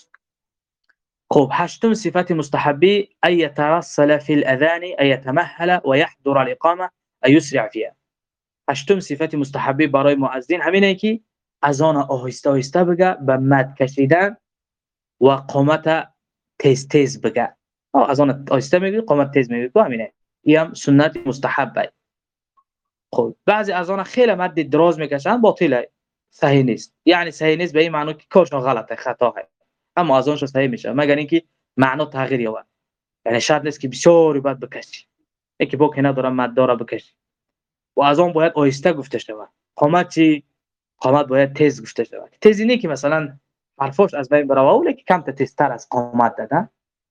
خب هشتم صفت مستحبی ای يترسل في الاذان ای يتمهل ويحضر الاقامه ای يسرع فيها. هشتم صفت مستحبی برای مؤذن همینه که اذان آهسته آهسته بگه به مد کشیدن و قامت تیز تیز بگه. اذان آهسته میگه قامت تیز میگه همینه. این هم سنت مستحبه. خب بعضی اذان خیلی مد دراز میکشن باطله صحیح نیست. یعنی صحیح نیست به این معنی که کارشون غلطه خطا ہے. اما اذانش صحیح میشه مگر اینکه معنا تغییر یابد. یعنی شرط نیست که بسیار بعد بکشی. یکی با که نداره مد داره بکشی. و اذان باید آهسته گفته شود. قامت چی؟ قامت باید تیز گفته شود. تیزی نه که مثلا حرفاش از بین بره ولی که کم تیزتر از قامت دادن.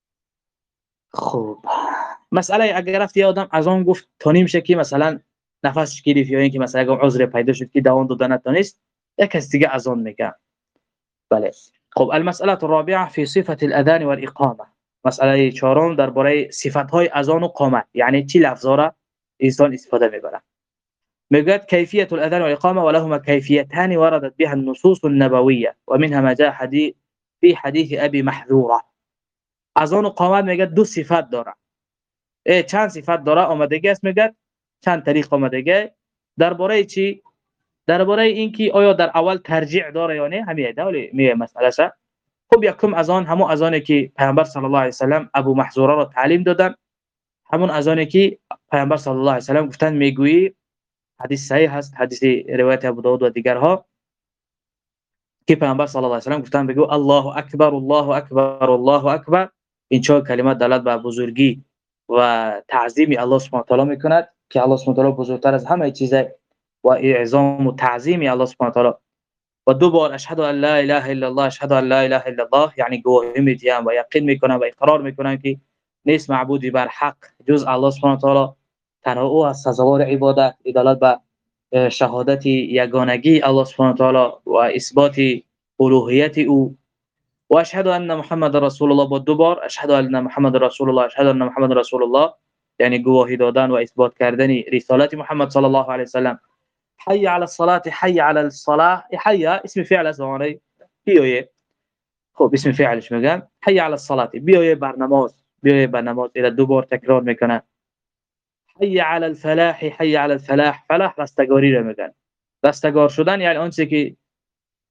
خب مسئله اگر رفت یه آدم اذان گفت تا نمیشه که مثلا نفسش گرفت یا اینکه مثلا اگه عذر پیدا شد که دوام دادن نتونست یک کس دیگه اذان میگه. بله. خب المساله الرابعه في صفه الاذان والاقامه. مسئله چهارم درباره صفات‌های اذان و قامت یعنی چی لفظا را انسان استفاده میبره. میگه کیفیت الاذان والاقامه ولهما كيفيتان وردت بها النصوص النبويه ومنها ما جاء حديث في حديث ابي محذوره. اذان و قامت میگه دو صفت داره. ای چند صفت داره آمدگی است میگه چند طریق آمدگی درباره چی درباره اینکه آیا در اول ترجیع داره یا نه همین ده ولی میگه مسئله شه. خب یکم اذان همون اذانی که پیامبر صلی الله علیه و سلم ابو محذوره را تعلیم دادن همون اذانی که پیامبر صلی الله علیه و سلم گفتن میگویی حدیث صحیح هست حدیث روایت ابو داود و دیگرها که پیامبر صلی الله علیه و سلم گفتن بگو الله اکبر الله اکبر الله اکبر. این چهار کلمات دلالت بر بزرگی و تعظیم الله سبحانه و تعالی میکند که الله سبحانه و تعالی بزرگتر از همه چیز و اعظام و تعظیم الله سبحانه و تعالی. و دو بار اشهد ان لا اله الا الله اشهد ان لا اله الا الله یعنی گواهی میدم و یقین میکنم و اقرار میکنم که نیست معبودی بر حق جز الله سبحانه و تعالی تنها او است سزاوار عبادت. دلالت بر شهادت یگانگی الله سبحانه و تعالی و اثبات الوهیت او. و اشهد ان محمد رسول الله با دو بار اشهد ان محمد رسول الله اشهد ان محمد رسول الله یعنی گواهی دادن و اثبات کردن رسالت محمد صلی الله علیه و سلم. حي على الصلاه حي على الصلاه حي اسم فعل زمانه بیایه. خب اسم فعلش میگن حي على الصلاه بیایه بر نماز بیایه بر نماز الى دو بار تکرار میکنه. حي على الفلاح حي على الفلاح فلاح رستگاری رو میگن. رستگار شدن یعنی اون چیزی که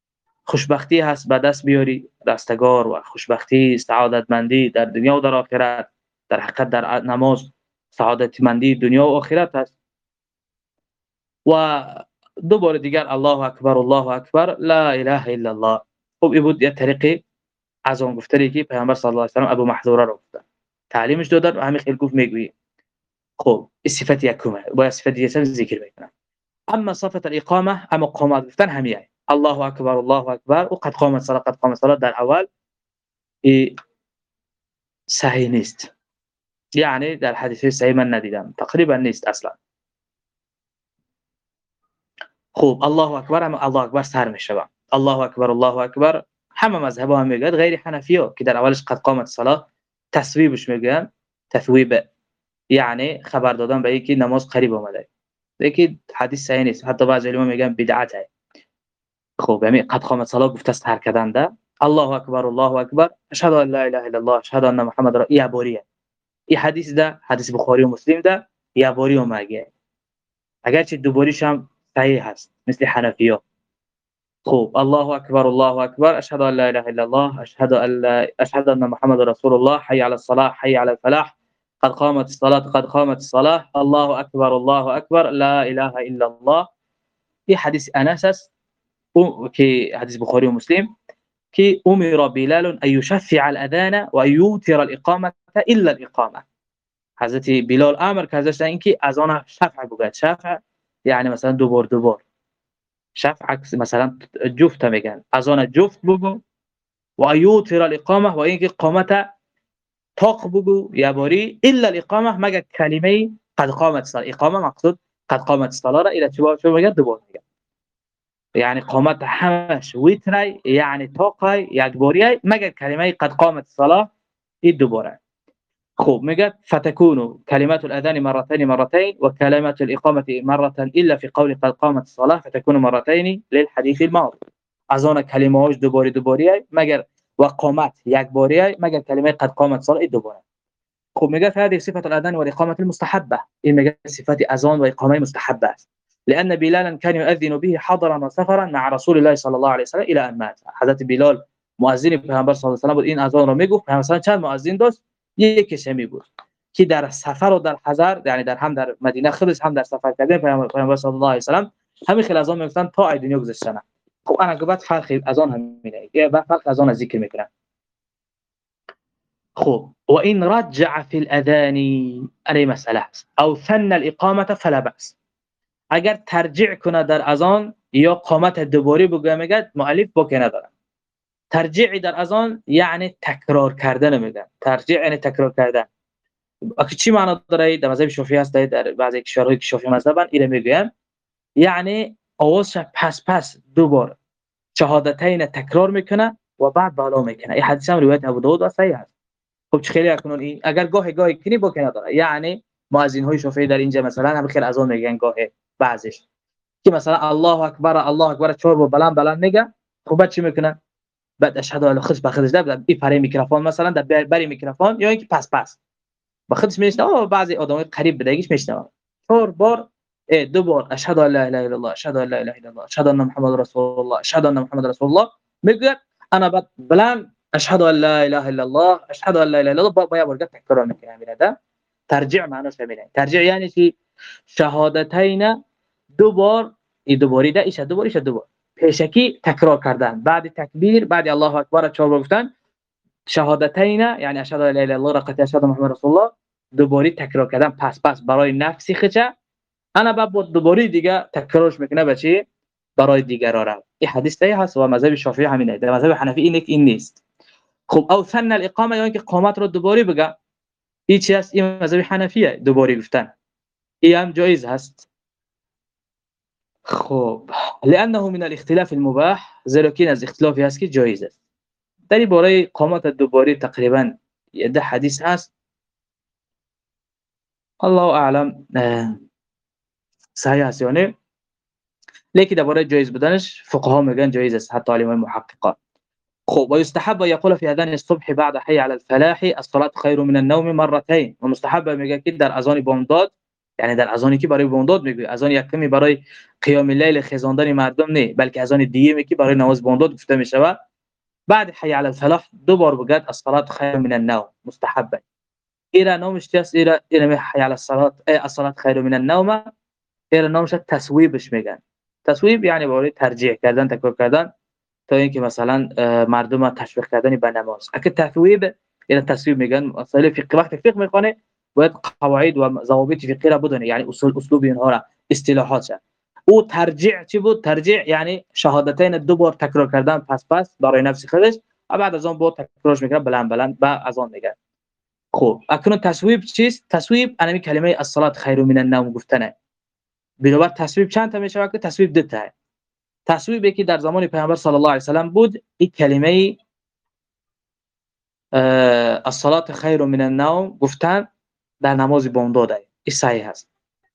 خوشبختی هست به دست بیاری، رستگار و خوشبختی، سعادتمندی در دنیا و در آخرت. در حقیقت در نماز سعادتمندی دنیا و آخرت است. و دو بار دیگر الله اکبر الله اکبر لا اله الا الله. خب این بود یه طریقی از اون گفتاری که پیامبر صلی الله علیه و سلم ابو محذوره رو گفتن، تعلیمش دادن و همین خیلی گفت میگویی. خب این صفت یکمه، با صفت دیگه ذکر میکنم. اما صفت الاقامه، اما قامت گفتن همیه الله اکبر الله اکبر و قد قامت الصلاه قد قامت الصلاه در اول صحیح نیست، یعنی در حدیث صحیح من ندیدم، تقریبا نیست اصلا. خب الله اکبر هم الله اکبر سر میشوه، الله اکبر الله اکبر همه مذهب ها هم میگن، غیر حنفی ها که در اولش قد قامت الصلاه تصویبش میگن، تثویب یعنی خبر دادن به اینکه نماز قریب اومده، لیکن حدیث صحیح نیست، حتی بعضی علما میگن بدعته. خب یعنی قد قامت الصلاه گفته است هر کدنده الله اکبر الله اکبر اشهد ان لا اله الا الله اشهد ان محمد را ای عبوریه. این حدیث ده حدیث بخاری و مسلم ده یا باری اومده، اگرچه دوباریش هم صحیح هست مثل حنفی‌ها. خب الله اکبر الله اکبر اشهد ان لا اله الا الله اشهد ان لا اشهد ان محمد رسول الله حي على الصلاه حي على الفلاح قد قامت الصلاه قد قامت الصلاه الله اکبر الله اکبر لا اله الا الله. این حدیث انس است که حدیث بخاری و مسلم که امر بلال ان يشفع الاذان و يوتر الاقامه الا الاقامه. حضرت بلال امر کرده اینکه اذان شفع بگوید، شفع یعنی مثلا دو بار دو بار، شفع مثلا جفت میگن، اذان جفت بگو و یوتر الاقامه و اینکه قامت طاق بگو یا باری الا الاقامه مگر کلمه قد قامت الصلاه. اقامه مقصود قد قامت الصلاه را الى چه چه میگن دو بار میگن، یعنی قامت همش ویتر یعنی طاق یک باری مگر کلمه قد قامت الصلاه این دو باره. خب میگه فتكون كلمات الاذان مرتين مرتين وكلمات الاقامه مره الا في قول قد قامت الصلاه فتكون مرتين للحديث الماضي. اذان کلمه هاش دوباره دوباره مگر و قامت یک باره مگر کلمه قد قامت الصلاه دو باره. خب میگه هذه صفه الاذان والاقامه المستحبه، این میگه صفات اذان و اقامه مستحبه است، لان بلالا كان يؤذن به حضرا وسفرا مع رسول الله صلى الله عليه وسلم الى ان مات. حضرت بلال مؤذن پیامبر صلی الله علیه و سلم بود، این اذان رو میگفت. مثلا چند مؤذن داشت؟ یکیش می بود که در سفر و در حضر، یعنی در هم در مدینه خودش هم در سفر کردن پیامبر صلی الله علیه و سلم همین خیلی اذان میگفتن تا ای دنیا گذشتن. خب انا گفت فرق اذان همینه، یه فرق اذان ذکر میکنن. خب و این رجع فی الاذان علی مساله او ثنى الاقامه فلا باس، اگر ترجیع کنه در اذان یا قامت دوباره بگه میگه مؤلف با که نداره. ترجیع در اذان یعنی تکرار کردن، میگن ترجیع یعنی تکرار کردن. اگه چی معنی داره؟ در مذهب شافعی هست، در بعضی کشورهای که شافعی مذهبن اینو میگن، یعنی آوازش پس پس دو بار شهادتین تکرار میکنه و بعد بالا میکنه. این حدیث هم روایت ابو داود و صحیح است. خب چه خیلی کنون این اگر گاهی گاهی کنی با که نداره، یعنی مؤذن های شافعی در اینجا مثلا هم خیلی اذان میگن گاهی بعضیش که مثلا الله اکبر الله اکبر چهار بار بلند بلند میگه. خب چی میکنه؟ بعد اشهد ان خودش به خودش در این پره میکروفون مثلا در بری میکروفون یا اینکه پس پس با خودش میشنه. بعضی آدمای قریب بدگیش میشنه چهار بار دو بار اشهد ان لا اله الا الله اشهد ان لا اله الا الله اشهد ان محمد رسول الله اشهد ان محمد رسول الله میگه انا بعد بلند اشهد ان لا اله الا الله اشهد ان لا اله الا الله با یا ورگه تکرار میکنه. میره ترجیع معناش همینه. ترجیع یعنی که شهادتین دو بار این دوباره ده ایش دو بار ایش دو بار پیشکی تکرار کردن، بعد تکبیر بعد الله اکبر چهار بار گفتن شهادتین یعنی اشهد ان لا اله الا الله رقت اشهد محمد رسول الله دوباره تکرار کردن پس پس برای نفسی خچه. انا بعد دوباره دیگه تکرارش میکنه بچی برای دیگران. این حدیث صحیح است و مذهب شافعی همینه. در مذهب حنفی اینه که این نیست. خب او ثنى الاقامه یعنی که قامت رو دوباره بگه، این چی است؟ این مذهب حنفیه، دوباره گفتن این هم جایز هست. خب لانه من الاختلاف المباح، زیرا که از اختلافی هست که جایز است. در این باره قامت دوباره تقریبا ده حدیث هست، الله اعلم صحیح است یا نه، لیکن درباره جایز بودنش فقها میگن جایز است، حتی علمای محققان. خب و یستحب یقول فی اذان الصبح بعد حي على الفلاح الصلاه خير من النوم مرتين. و مستحب میگه که در اذان بامداد یعنی در اذانی که برای بامداد میگه، اذان یکمی برای قیام اللیل خیزاندن مردم نه، بلکه اذان دیگه که برای نماز بامداد گفته می شود. بعد حی علی الفلاح دو بار بگید الصلاه خیر من النوم، مستحبه. ایرا نامش چیست؟ ایرا ایرا حی علی الصلاه الصلاه خیر من النوم، ایرا نامش تصویبش میگن. تصویب یعنی برای ترجیح کردن، تکرار کردن تا اینکه مثلا مردم تشویق کردن به نماز. اگه تصویب ایرا تصویب میگن. مسائل فقه وقت فقه میخونه باید قواعد و ضوابط فقهی را بدونه، یعنی اصول اسلوب اینها را، اصطلاحات. او ترجیع چی بود؟ ترجیع یعنی شهادتین دو بار تکرار کردن پس پس برای نفس خودش و بعد از آن بار تکرارش میکنه بلند بلند با از آن میگه. خب اکنون تصویب چیست؟ تصویب یعنی کلمه الصلاه خیر من النوم گفتنه. بنابر تصویب چند تا میشه؟ که تصویب دو تا. تصویبی که در زمان پیامبر صلی الله علیه و سلم بود، این کلمه الصلاه خیر من النوم گفتن در نماز بامداد این صحیح است.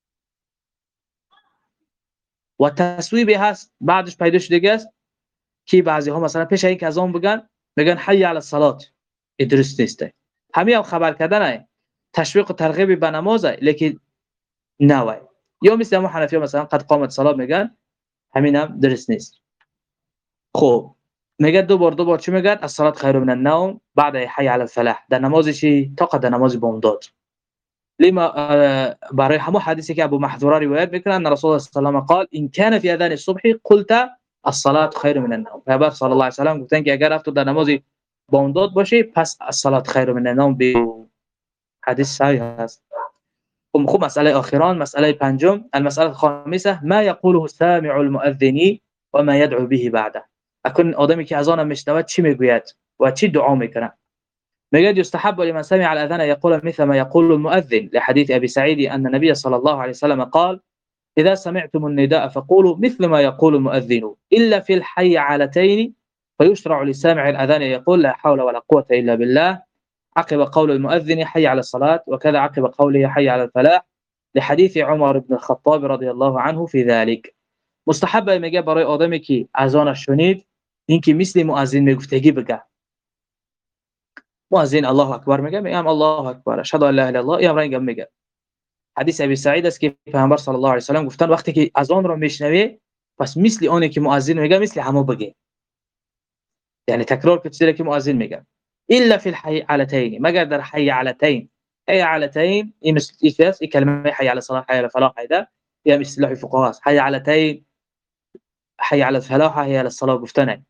و تصویبی هست بعدش پیدا شده است که بعضی ها مثلا پیش اینکه از آن بگن میگن حی علی الصلاه، درست نیست. همین هم خبر کردن تشویق و ترغیب به نماز، لیکن نه. یا مثل ما حنفی مثلا قد قامت الصلاه میگن، همین هم درست نیست. خب میگه دو بار دو بار چی میگه؟ الصلاه خیر من النوم بعد حی علی الفلاح در نماز چی؟ تا قد نماز بامداد. لما برای همون حدیثی که ابو محذوره روایت میکنه ان رسول الله صلی الله علیه و آله قال ان كان في اذان الصبح قلت الصلاه خیر من النوم. پیامبر صلی الله علیه و سلم گفتن که اگر تو در نماز بامداد باشی پس الصلاه خیر من النوم به حدیث صحیح است. خب مسئله آخران، مسئله پنجم، المساله الخامسه ما يقوله سامع المؤذن وما يدعو به بعده. اكن آدمی که اذان میشنود چی میگوید و چی دعا میکنه. مجد يستحب لمن سمع الأذان يقول مثل ما يقول المؤذن لحديث أبي سعيد أن النبي صلى الله عليه وسلم قال إذا سمعتم النداء فقولوا مثل ما يقول المؤذن إلا في الحيعلتين فيشرع لسامع الأذان يقول لا حول ولا قوة إلا بالله عقب قول المؤذن حي على الصلاة، وكذا عقب قوله حي على الفلاح لحديث عمر بن الخطاب رضي الله عنه في ذلك. مستحب میگه برای آدمی که اذان شنید اینکه مثل مؤذن میگفتگی بگه. مؤذن الله اکبر میگه، میگم الله اکبر اشهد ان لا اله الا الله، یا رنگم میگه. حدیث ابی سعید است که پیامبر صلی الله علیه و سلم گفتن وقتی که اذان رو میشنوی پس مثل اونی که مؤذن میگه مثل همو بگی، یعنی تکرار کنید که مؤذن میگه. الا فی الحی علتین، مگر در حی علتین. حی علتین این مثل این کلمه حی علی الصلاه حی علی الفلاح، هذا یا اصطلاح فقها است. حی علتین، حی علی الفلاح، حی علی الصلاه گفتن.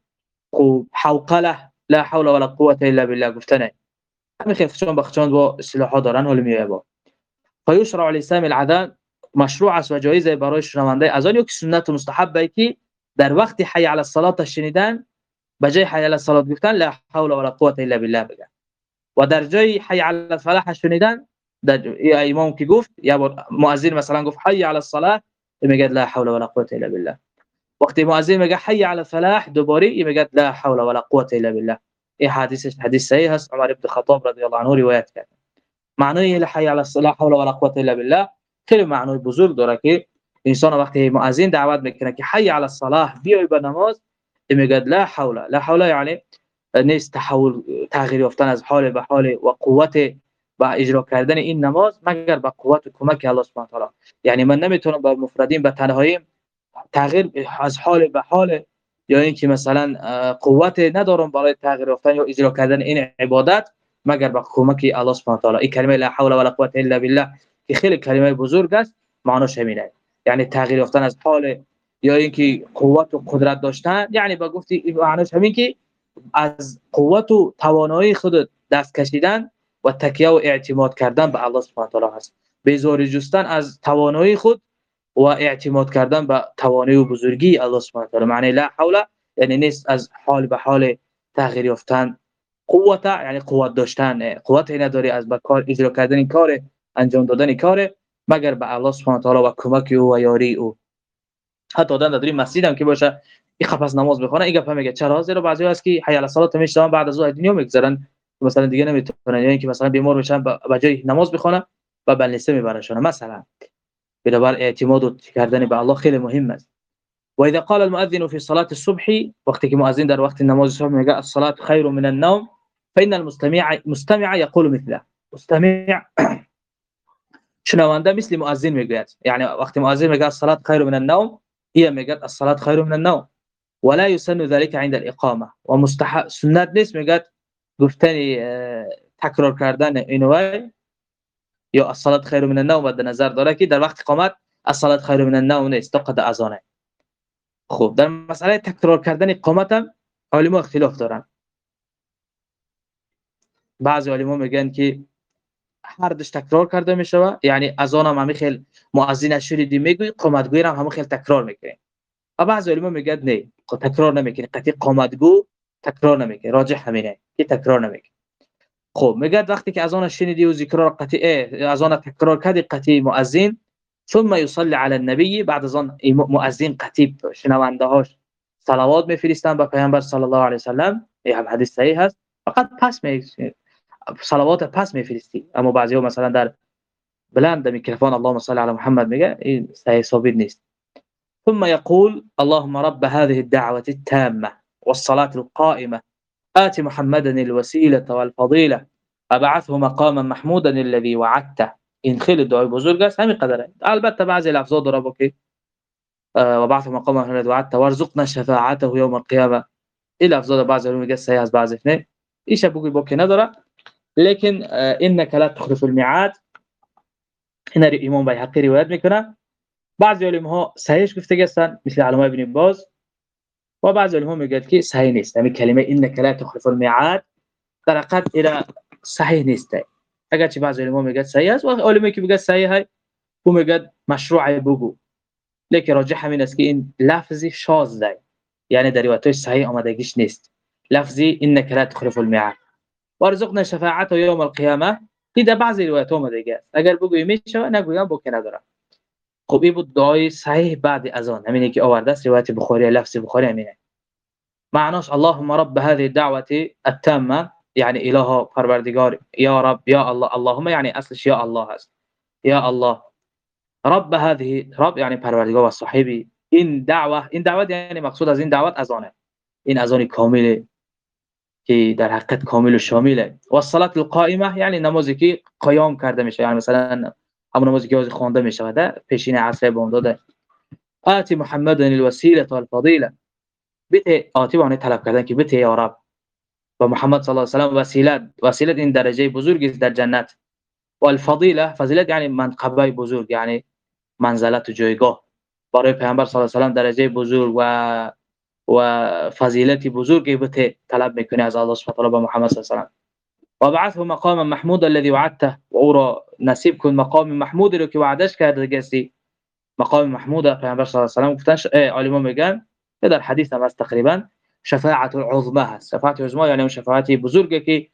و حوقله لا حول ولا قوه الا بالله گفتن. همین خفتشان بخشان با اصطلاحات دارن حال میایه با. فیشرع لسامع الاذان، مشروع است و جایز برای شنونده اذان یا که سنت و مستحبه که در وقت حی علی الصلاه شنیدن به جای حی علی الصلاه گفتن لا حول ولا قوه الا بالله بگن، و در جای حی علی الفلاح شنیدن در یا امام که گفت یا مؤذن مثلا گفت حی علی الصلاه میگه لا حول ولا قوه الا بالله. وقتی مؤذن میگه حی علی الفلاح دوباره میگه لا حول ولا قوه الا بالله. این حدیث حدیث صحیح است، عمر بن خطاب رضی الله عنه روایت کرد. معنی لا حی علی الصلاه حول ولا قوه الا بالله خیلی معنی بزرگ داره که انسان وقتی مؤذن دعوت میکنه که حی علی الصلاه بیای به نماز میگه لا حول. لا حول یعنی نیست تحول تغییر یافتن از حال به حال و قوت و اجرا کردن این نماز مگر با قوت و کمک الله سبحانه و تعالی. یعنی من نمیتونم با مفردین به تنهایی تغییر از حال به حال یا اینکه مثلا قوت ندارم برای تغییر یافتن یا اجرا کردن این عبادت مگر با کمک الله سبحانه و تعالی. این کلمه لا حول ولا قوه الا بالله که خیلی کلمه بزرگ است، معناش همینه، یعنی تغییر یافتن از حال یا اینکه قوت و قدرت داشتن، یعنی با گفتی معناش همین که از قوت و توانایی خود دست کشیدن و تکیه و اعتماد کردن به الله سبحانه و تعالی است. بیزاری جستن از توانایی خود و اعتماد کردن به توانایی و بزرگی الله سبحانه و تعالی. معنی لا حول یعنی نیست از حال به حال تغییر یافتن، قوت یعنی قوت داشتن، قوت نداری از به کار اجرا کردن این کار، انجام دادن کار مگر به الله سبحانه و تعالی و کمک او و یاری او. حتی دادن در مسجد هم که باشه این خفاس نماز بخونه این گفت میگه چرا؟ زیرا بعضی هست که حی علی الصلاه میشتن بعد از اون دنیا میگذرن، مثلا دیگه نمیتونن، یا اینکه مثلا بیمار بشن به جای نماز بخونه و بلنسه میبرشون مثلا. بنابر اعتماد و کردن به الله خیلی مهم است. و اذا قال المؤذن في صلاه الصبح، وقتی که مؤذن در وقت نماز صبح میگه الصلاه خیر من النوم فإن المستمع مستمع يقول مثله. مستمع شنونده مثل مؤذن میگوید، یعنی وقتی مؤذن میگه الصلاه خیر من النوم، هي میگه الصلاه خیر من النوم، ولا يسن ذلك عند الاقامه، و مستحب سنت نیست میگه گفتن تکرار کردن اینو یا الصلاه خیر من النوم مد نظر داره که در وقت اقامت الصلاه خیر من النوم نیست، فقط اذانه. خب در مسئله تکرار کردن اقامت هم علما اختلاف دارن. بعضی علما میگن که هر دش تکرار کرده میشه، یعنی اذان هم همین خیلی مؤذن شریدی میگوی، قامتگوی هم همین خیلی تکرار میکنه. و بعضی علما میگن نه تکرار نمیکنه، قطعی قامتگو تکرار نمیکنه، راجح همینه که تکرار نمیکنه. خب میگه وقتی که اذان شنیدی و ذکر قطعی اذان تکرار کردی قطعی مؤذن، ثم يصلي على النبي، بعد اذان مؤذن قطعی شنونده هاش صلوات میفرستن به پیامبر صلی الله علیه و سلم، این هم حدیث صحیح است، فقط پس می صلوات پس میفرستی. اما بعضی‌ها مثلا در بلند میکروفون اللهم صل علی محمد میگه، این صحیح ثابت نیست. ثم يقول اللهم رب هذه الدعوة التامة والصلاة القائمة آت محمدا الوسيلة والفضيلة ابعثه مقاما محمودا الذي وعدته. این خیلی دعای بزرگ است، همین قدره. البته بعضی لفظا داره که و بعث مقاما محمودا الذي وعدته وارزقنا شفاعته يوم القيامة، این لفظا بعضی رو میگه صحیح از بعضی نه، ایش بگوی با که نداره. لیکن انك لا تخلف الميعاد، این رو امام بیهقی روایت میکنه. بعضی علماء صحیحش گفته هستند مثل علامه ابن باز، و بعضی علماء میگن که صحیح نیست. همین کلمه انك لا تخلف الميعاد در حقیقت اینا صحیح نیست، اگرچه بعضی علماء میگن صحیح است و علمایی که میگن صحیحه و میگن مشروعه بگو، لیکن راجح همین است که این لفظی شاذ است، یعنی در روایت‌های صحیح آمدگیش نیست لفظی انك لا تخلف الميعاد. وارزقنا شفاعته يوم القيامه، این در بعضی روایت‌ها اومده است، اگر بگوییم میشه نگویم با که نداره. خب این بود دعای صحیح بعد اذان، همینه که آورده است روایت بخاری، لفظ بخاری همینه. معناش اللهم رب هذه الدعوه التامه، یعنی اله پروردگار، یا رب یا الله، اللهم یعنی اصلش یا الله است، یا الله رب هذه، رب یعنی پروردگار و صاحبی این دعوه، این دعوت یعنی مقصود از این دعوت اذانه، این اذان کامله که در حقیقت کامل و شامله. و الصلاه القائمه یعنی نمازی که قیام کرده میشه، یعنی مثلا همون نمازی که خوانده میشه در پیشین عصر بامداد. آتی محمد الوسیله والفضیله، بته آتی به طلب کردن که بته یا رب و محمد صلی الله علیه و آله وسیله، وسیله این درجه بزرگی است در جنت. و الفضیله، فضیلت یعنی منقبه بزرگ، یعنی منزلت و جایگاه برای پیامبر صلی الله علیه و آله درجه بزرگ و و فضیلت بزرگی بته طلب میکنه از الله سبحانه و تعالی به محمد صلی الله علیه و آله. و بعثه مقام محمود الذي وعدته، و او را نصیب کن مقام محمود رو که وعدش کرده هستی. مقام محمود پیامبر صلی الله علیه و آله گفتن علما میگن در حدیث هم است تقریبا شفاعت العظمى هست. شفاعت العظمى یعنی اون شفاعتی بزرگی که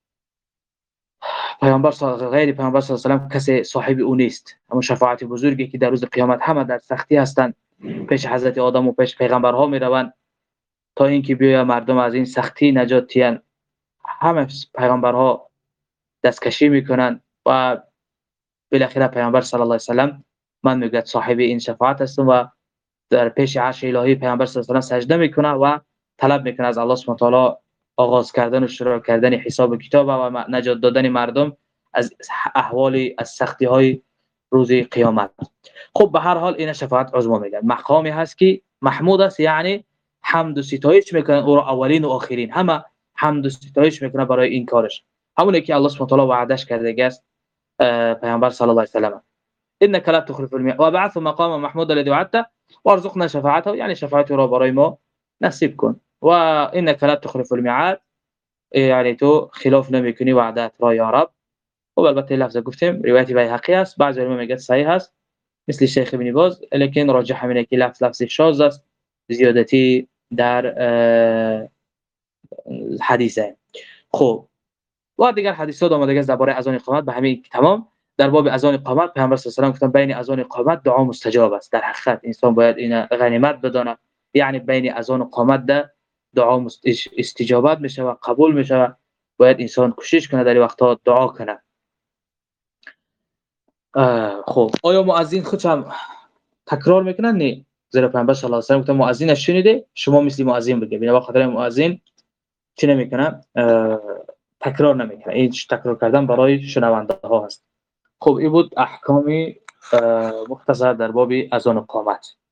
پیامبر صلی غیر پیامبر صلی الله علیه و آله کسی صاحب اون نیست. اما شفاعتی بزرگی که در روز قیامت همه در سختی هستند، پیش حضرت آدم و پیش پیغمبرها میروند تا اینکه بیا مردم از این سختی نجات تیان. همه پیغمبرها دستکشی میکنن و بالاخره پیامبر صلی الله علیه و سلم من میگه صاحب این شفاعت هستم و در پیش عرش الهی پیامبر صلی الله علیه و سلم سجده میکنه و طلب میکنه از الله سبحانه و تعالی آغاز کردن و شروع کردن حساب کتاب و نجات دادن مردم از احوال از سختی های روز قیامت. خب به هر حال این شفاعت عظما میگن، مقامی هست که محمود است، یعنی حمد و ستایش میکنن او را اولین و آخرین، همه حمد و ستایش میکنه برای این کارش، همونه که الله سبحانه و تعالی وعدش کرده است پیامبر صلی الله علیه و سلم. انك لا تخلف الميعاد وبعث مقام محمود الذي وعدته وارزقنا شفاعته، یعنی شفاعت را برای ما نصیب کن. و انك لا تخلف الميعاد یعنی تو خلاف نمیکنی وعدت را یا رب. و البته لفظ گفتیم روایت بیهقی است، بعضی علما میگن صحیح است مثل شیخ ابن باز، لیکن راجح همینه که لفظ لفظ شاذ است، زیادتی در حدیثه. خب و دیگر حدیثات اومده است درباره اذان اقامت، به همین تمام. در باب اذان اقامت پیامبر صلی الله علیه و آله گفتن بین اذان اقامت دعا مستجاب است. در حقیقت انسان باید این غنیمت بدونه، یعنی بین اذان و اقامت ده دعا استجابت میشه و قبول میشه، باید انسان کوشش کنه در وقتها دعا کنه. خب آیا مؤذن خودش هم تکرار میکنه؟ نه، زیرا پیامبر صلی الله علیه و آله گفت مؤذن شنیده شما مثل مؤذن بگید. بنا به خاطر مؤذن چی نمیکنه؟ تکرار نمیکنه. این تکرار کردن برای شنونده ها است. خب این بود احکام مختصر در باب اذان و اقامت.